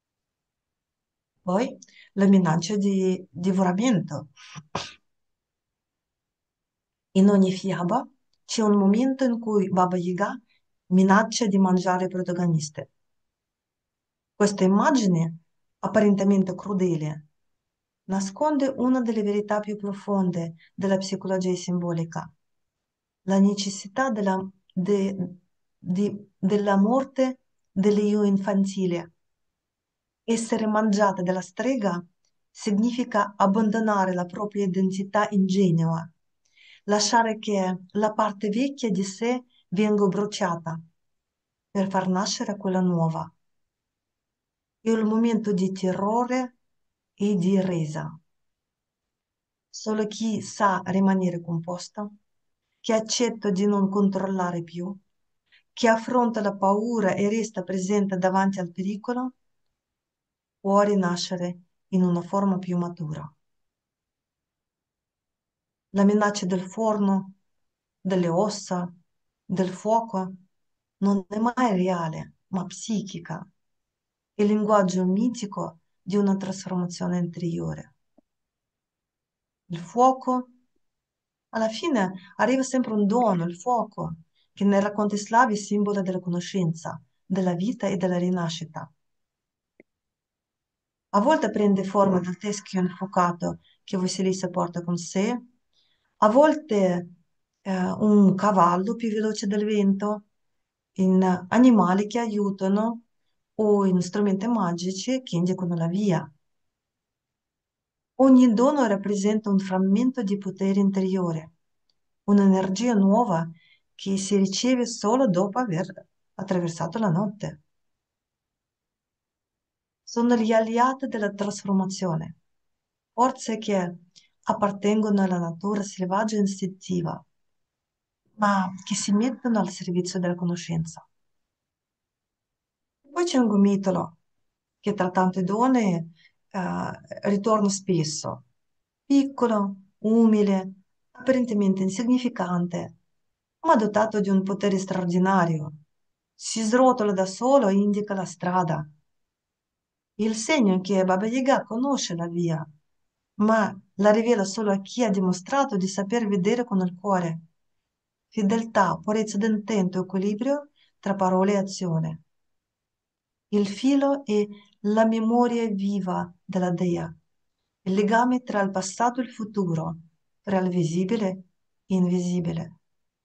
Speaker 1: Poi la minaccia di divoramento. In ogni fiaba c'è un momento in cui Baba Yaga minaccia di mangiare i protagonisti. Questa immagine, apparentemente crudele, nasconde una delle verità più profonde della psicologia simbolica, la necessità della, de- di- della morte dell'io infantile. Essere mangiata dalla strega significa abbandonare la propria identità ingenua, lasciare che la parte vecchia di sé venga bruciata per far nascere quella nuova. È un momento di terrore e di resa. Solo chi sa rimanere composta, chi accetta di non controllare più, chi affronta la paura e resta presente davanti al pericolo, può rinascere in una forma più matura. La minaccia del forno, delle ossa, del fuoco non è mai reale, ma psichica. È il linguaggio mitico di una trasformazione interiore. Il fuoco, alla fine, arriva sempre un dono, il fuoco, che nei racconti slavi è simbolo della conoscenza, della vita e della rinascita. A volte prende forma del teschio infuocato che Vasilisa porta con sé, a volte eh, un cavallo più veloce del vento, in animali che aiutano o in strumenti magici che indicano la via. Ogni dono rappresenta un frammento di potere interiore, un'energia nuova che si riceve solo dopo aver attraversato la notte. Sono gli alleati della trasformazione, forze che appartengono alla natura selvaggia e istintiva, ma che si mettono al servizio della conoscenza. Poi c'è un gomitolo che tra tante donne eh, ritorna spesso, piccolo, umile, apparentemente insignificante, ma dotato di un potere straordinario. Si srotola da solo e indica la strada. Il segno è che Baba Yaga conosce la via, ma la rivela solo a chi ha dimostrato di saper vedere con il cuore. Fedeltà, purezza d'intento, equilibrio tra parole e azione. Il filo è la memoria viva della Dea, il legame tra il passato e il futuro, tra il visibile e invisibile.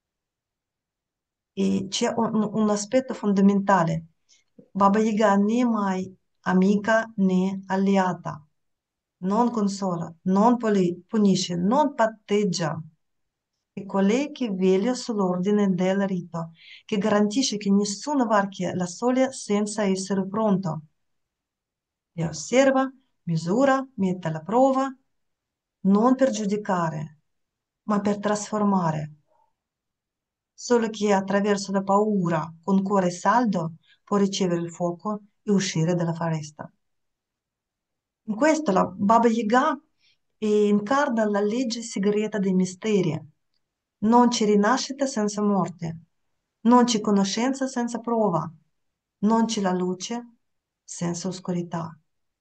Speaker 1: E c'è un, un aspetto fondamentale. Baba Yaga né mai amica né alleata, non consola, non poli- punisce, non patteggia. È colei che veglia sull'ordine del rito, che garantisce che nessuno varchi la soglia senza essere pronto. E osserva, misura, mette alla prova, non per giudicare, ma per trasformare. Solo chi attraverso la paura con cuore saldo può ricevere il fuoco e uscire dalla foresta. In questo la Baba Yaga eh, incarna la legge segreta dei misteri. Non c'è rinascita senza morte, non c'è conoscenza senza prova, non c'è la luce senza oscurità.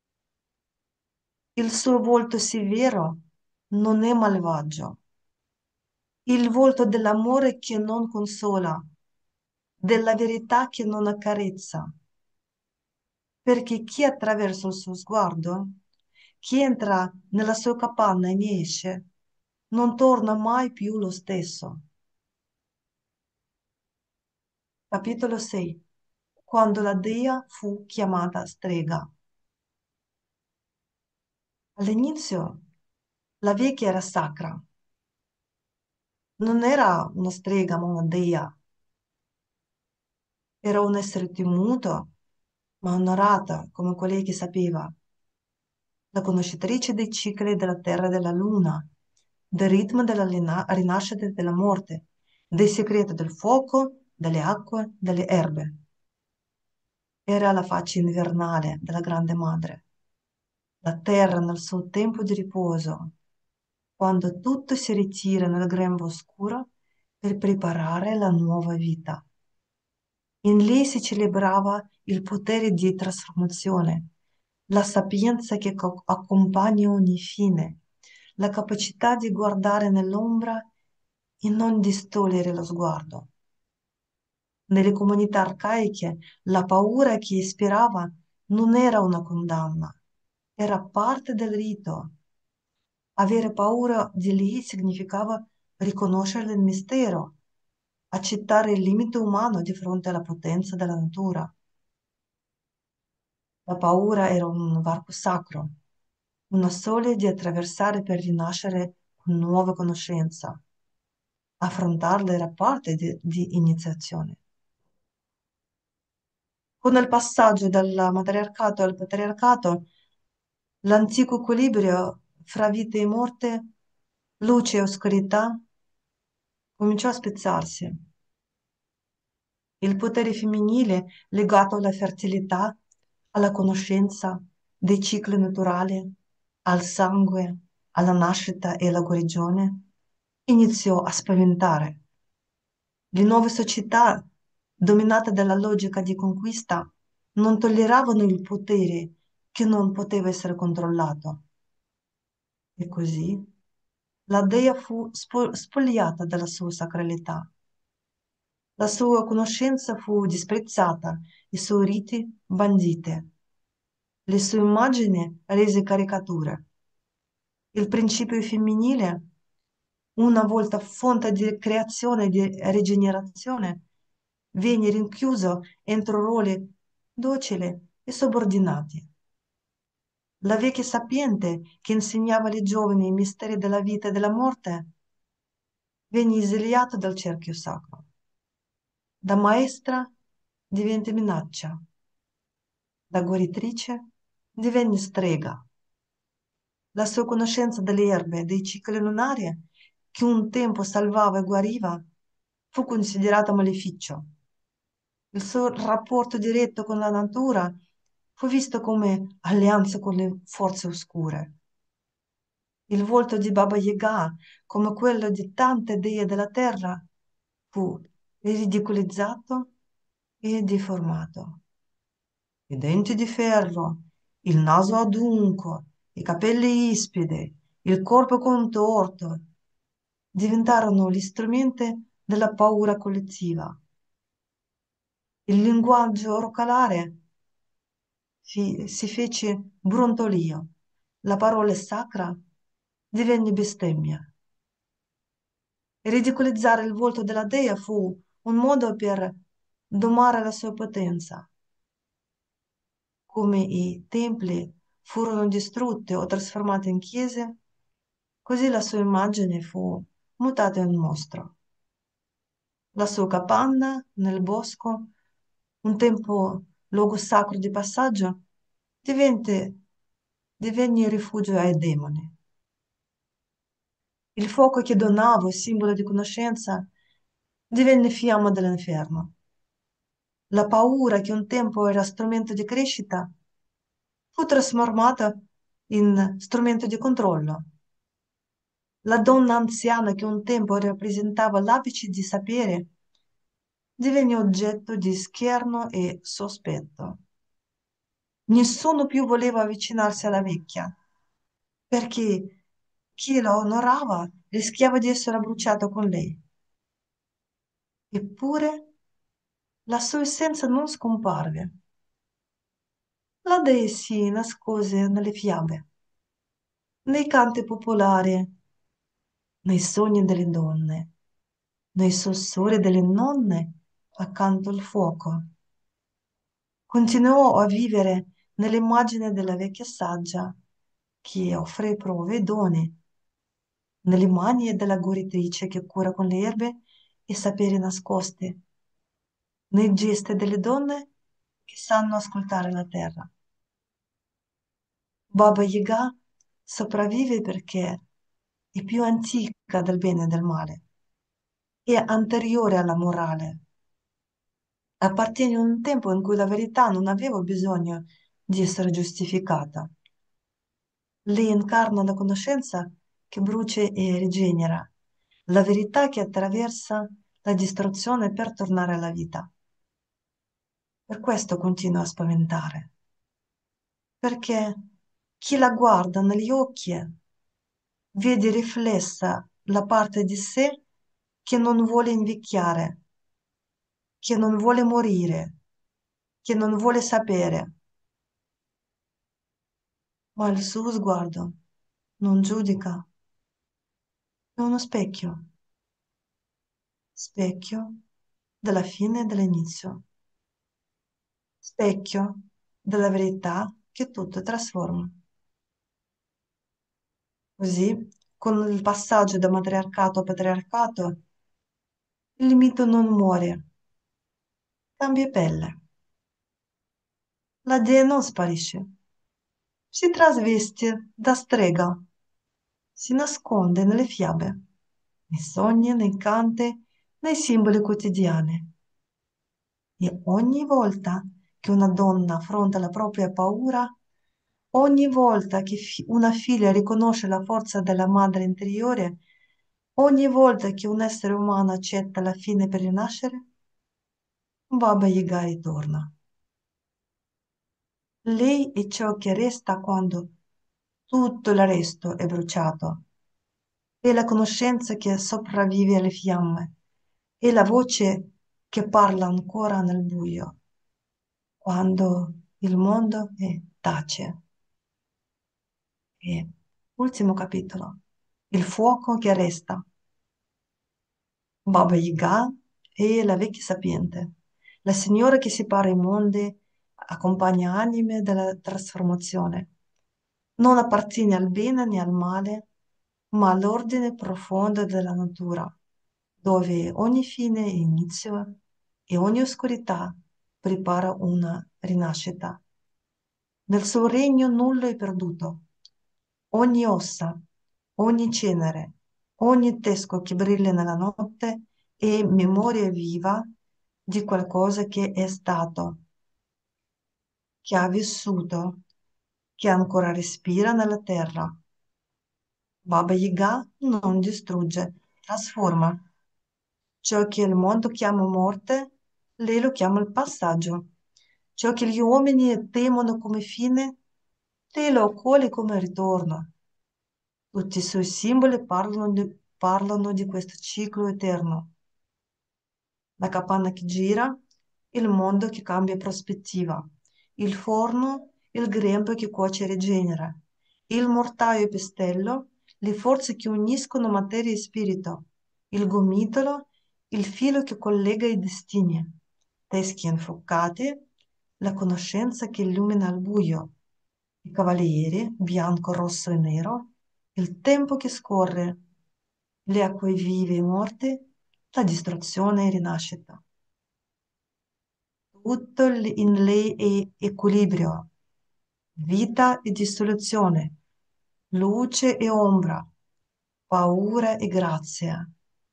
Speaker 1: Il suo volto severo non è malvagio, il volto dell'amore che non consola, della verità che non accarezza, perché chi attraversa il suo sguardo, chi entra nella sua capanna e ne esce, non torna mai più lo stesso. Capitolo sei. Quando la dea fu chiamata strega. All'inizio la vecchia era sacra, non era una strega ma una dea, era un essere temuto ma onorata come colei che sapeva, la conoscitrice dei cicli della terra e della luna, del ritmo della lina- rinascita e della morte, dei segreti del fuoco, delle acque, delle erbe. Era la faccia invernale della grande madre, la terra nel suo tempo di riposo, quando tutto si ritira nel grembo oscuro per preparare la nuova vita. In lei si celebrava il potere di trasformazione, la sapienza che co- accompagna ogni fine, la capacità di guardare nell'ombra e non distogliere lo sguardo. Nelle comunità arcaiche la paura che ispirava non era una condanna, era parte del rito. Avere paura di lei significava riconoscere il mistero, accettare il limite umano di fronte alla potenza della natura. La paura era un varco sacro, una soglia di attraversare per rinascere con nuova conoscenza. Affrontarla era parte di, di iniziazione. Con il passaggio dal matriarcato al patriarcato, l'antico equilibrio fra vita e morte, luce e oscurità, cominciò a spezzarsi. Il potere femminile legato alla fertilità, alla conoscenza dei cicli naturali, al sangue, alla nascita e alla guarigione, iniziò a spaventare. Le nuove società, dominate dalla logica di conquista, non tolleravano il potere che non poteva essere controllato. E così la dea fu spo- spogliata della sua sacralità. La sua conoscenza fu disprezzata, i suoi riti bandite, le sue immagini rese caricature. Il principio femminile, una volta fonte di creazione e di rigenerazione, viene rinchiuso entro ruoli docili e subordinati. La vecchia sapiente che insegnava alle giovani i misteri della vita e della morte venne esiliata dal cerchio sacro. Da maestra divenne minaccia, da guaritrice divenne strega. La sua conoscenza delle erbe e dei cicli lunari, che un tempo salvava e guariva, fu considerata maleficio. Il suo rapporto diretto con la natura fu visto come alleanza con le forze oscure. Il volto di Baba Yaga, come quello di tante dee della terra, fu ridicolizzato e deformato. I denti di ferro, il naso adunco, i capelli ispidi, il corpo contorto, diventarono gli strumenti della paura collettiva. Il linguaggio oracolare fi- si fece brontolio, la parola sacra divenne bestemmia. Ridicolizzare il volto della dea fu un modo per domare la sua potenza. Come i templi furono distrutti o trasformati in chiese, così la sua immagine fu mutata in un mostro. La sua capanna nel bosco, un tempo luogo sacro di passaggio, divenne, divenne rifugio ai demoni. Il fuoco che donavo, simbolo di conoscenza, divenne fiamma dell'inferno. La paura, che un tempo era strumento di crescita, fu trasformata in strumento di controllo. La donna anziana, che un tempo rappresentava l'apice di sapere, divenne oggetto di scherno e sospetto. Nessuno più voleva avvicinarsi alla vecchia, perché chi la onorava rischiava di essere bruciato con lei. Eppure la sua essenza non scomparve. La dea si nascose nelle fiabe, nei canti popolari, nei sogni delle donne, nei sussurri delle nonne accanto al fuoco. Continuò a vivere nell'immagine della vecchia saggia che offre prove e doni, nelle mani della guaritrice che cura con le erbe i saperi nascosti, nei gesti delle donne che sanno ascoltare la terra. Baba Yaga sopravvive perché è più antica del bene e del male, è anteriore alla morale, appartiene a un tempo in cui la verità non aveva bisogno di essere giustificata. Lei incarna la conoscenza che brucia e rigenera, la verità che attraversa la distruzione per tornare alla vita. Per questo continua a spaventare, perché chi la guarda negli occhi vede riflessa la parte di sé che non vuole invecchiare, che non vuole morire, che non vuole sapere. ma il suo sguardo non giudica, è uno specchio, specchio della fine e dell'inizio, specchio della verità che tutto trasforma. Così, con il passaggio da matriarcato a patriarcato, il mito non muore, cambia pelle. La dea non sparisce, si trasveste da strega, si nasconde nelle fiabe, nei sogni, nei canti, nei simboli quotidiani. E ogni volta che una donna affronta la propria paura, ogni volta che fi- una figlia riconosce la forza della madre interiore, ogni volta che un essere umano accetta la fine per rinascere, Baba Yaga ritorna. Lei è ciò che resta quando tutto il resto è bruciato. È la conoscenza che sopravvive alle fiamme. È la voce che parla ancora nel buio, quando il mondo è tace. E ultimo capitolo. Il fuoco che resta. Baba Yaga e la vecchia sapiente. La signora che separa i mondi, accompagna anime della trasformazione. Non appartiene al bene né al male, ma all'ordine profondo della natura, dove ogni fine è inizio e ogni oscurità prepara una rinascita. Nel suo regno nulla è perduto. Ogni ossa, ogni cenere, ogni tesco che brilla nella notte è memoria viva di qualcosa che è stato, che ha vissuto, che ancora respira nella terra. Baba Yaga non distrugge, trasforma. Ciò che il mondo chiama morte, lei lo chiama il passaggio. Ciò che gli uomini temono come fine, lei lo accoglie come ritorno. Tutti i suoi simboli parlano di, parlano di questo ciclo eterno. La capanna che gira, il mondo che cambia prospettiva, il forno, il grembo che cuoce e rigenera, il mortaio e pestello, le forze che uniscono materia e spirito, il gomitolo, il filo che collega i destini, teschi infuocati, la conoscenza che illumina il buio, i cavalieri, bianco, rosso e nero, il tempo che scorre, le acque vive e morte, la distruzione e rinascita. Tutto l- in lei è equilibrio, vita e dissoluzione, luce e ombra, paura e grazia.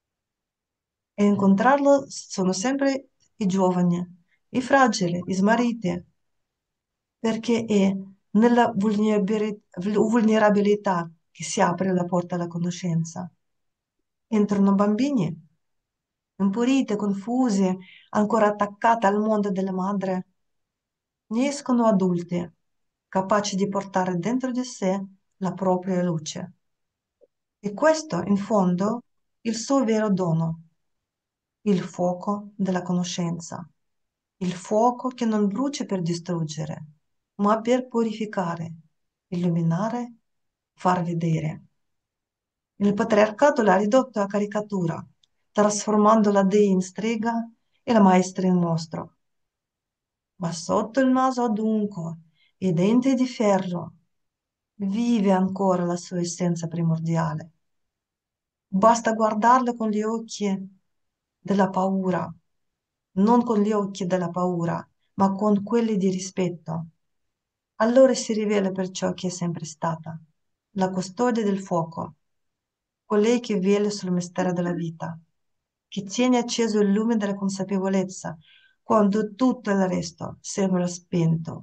Speaker 1: E incontrarlo sono sempre i giovani, i fragili, i smarriti, perché è nella vulnerabili- vulnerabilità che si apre la porta alla conoscenza. Entrano bambini, impuriti, confusi, ancora attaccati al mondo della madre. Ne escono adulti, capaci di portare dentro di sé la propria luce. E questo, in fondo, è il suo vero dono, il fuoco della conoscenza, il fuoco che non brucia per distruggere, ma per purificare, illuminare, far vedere. Il patriarcato l'ha ridotto a caricatura, trasformando la dea in strega e la maestra in mostro. Ma sotto il naso adunco e i denti di ferro vive ancora la sua essenza primordiale. Basta guardarlo con gli occhi della paura, non con gli occhi della paura, ma con quelli di rispetto. Allora si rivela per ciò che è sempre stata, la custode del fuoco, colei che vela sul mistero della vita, che tiene acceso il lume della consapevolezza quando tutto il resto sembra spento.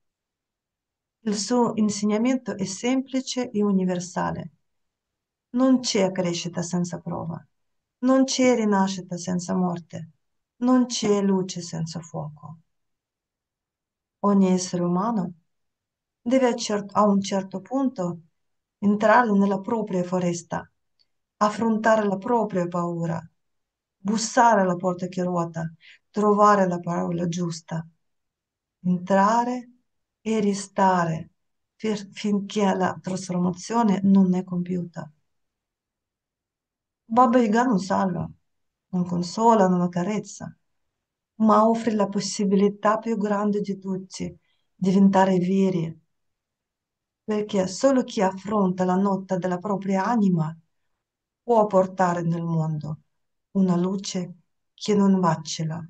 Speaker 1: Il suo insegnamento è semplice e universale. Non c'è crescita senza prova, non c'è rinascita senza morte, non c'è luce senza fuoco. Ogni essere umano deve a, cer- a un certo punto entrare nella propria foresta, affrontare la propria paura, bussare alla porta che ruota, trovare la parola giusta, entrare e restare fi- finché la trasformazione non è compiuta. Baba Yaga non salva, non consola, non accarezza, ma offre la possibilità più grande di tutti, diventare veri, perché solo chi affronta la notte della propria anima può portare nel mondo una luce che non vacilla.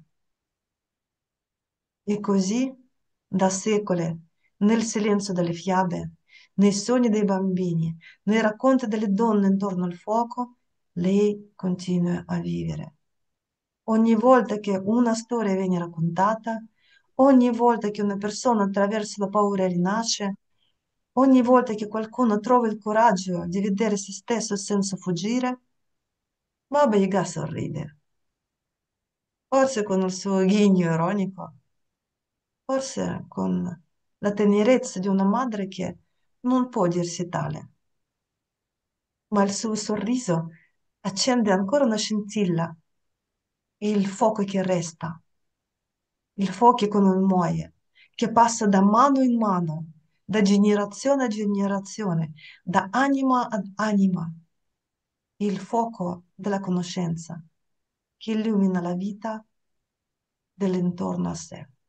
Speaker 1: E così, da secoli, nel silenzio delle fiabe, nei sogni dei bambini, nei racconti delle donne intorno al fuoco, lei continua a vivere. Ogni volta che una storia viene raccontata, ogni volta che una persona attraversa la paura e rinasce, ogni volta che qualcuno trova il coraggio di vedere se stesso senza fuggire, Baba Yaga sorride, forse con il suo ghigno ironico, forse con la tenerezza di una madre che non può dirsi tale, ma il suo sorriso accende ancora una scintilla e il fuoco che resta, il fuoco che non muoie, che passa da mano in mano, da generazione a generazione, da anima ad anima, il fuoco della conoscenza che illumina la vita dell'intorno a sé.